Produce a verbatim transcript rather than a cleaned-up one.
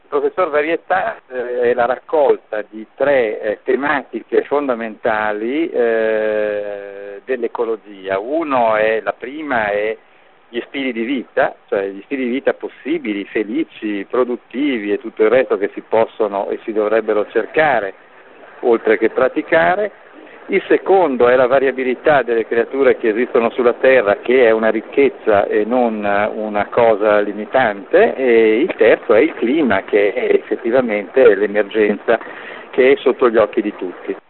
Professor Varietà eh, è la raccolta di tre eh, tematiche fondamentali eh, dell'ecologia. Uno è, la prima è gli stili di vita, cioè gli stili di vita possibili, felici, produttivi e tutto il resto che si possono e si dovrebbero cercare, oltre che praticare. Il secondo è la variabilità delle creature che esistono sulla Terra, che è una ricchezza e non una cosa limitante, e il terzo è il clima, che è effettivamente l'emergenza che è sotto gli occhi di tutti.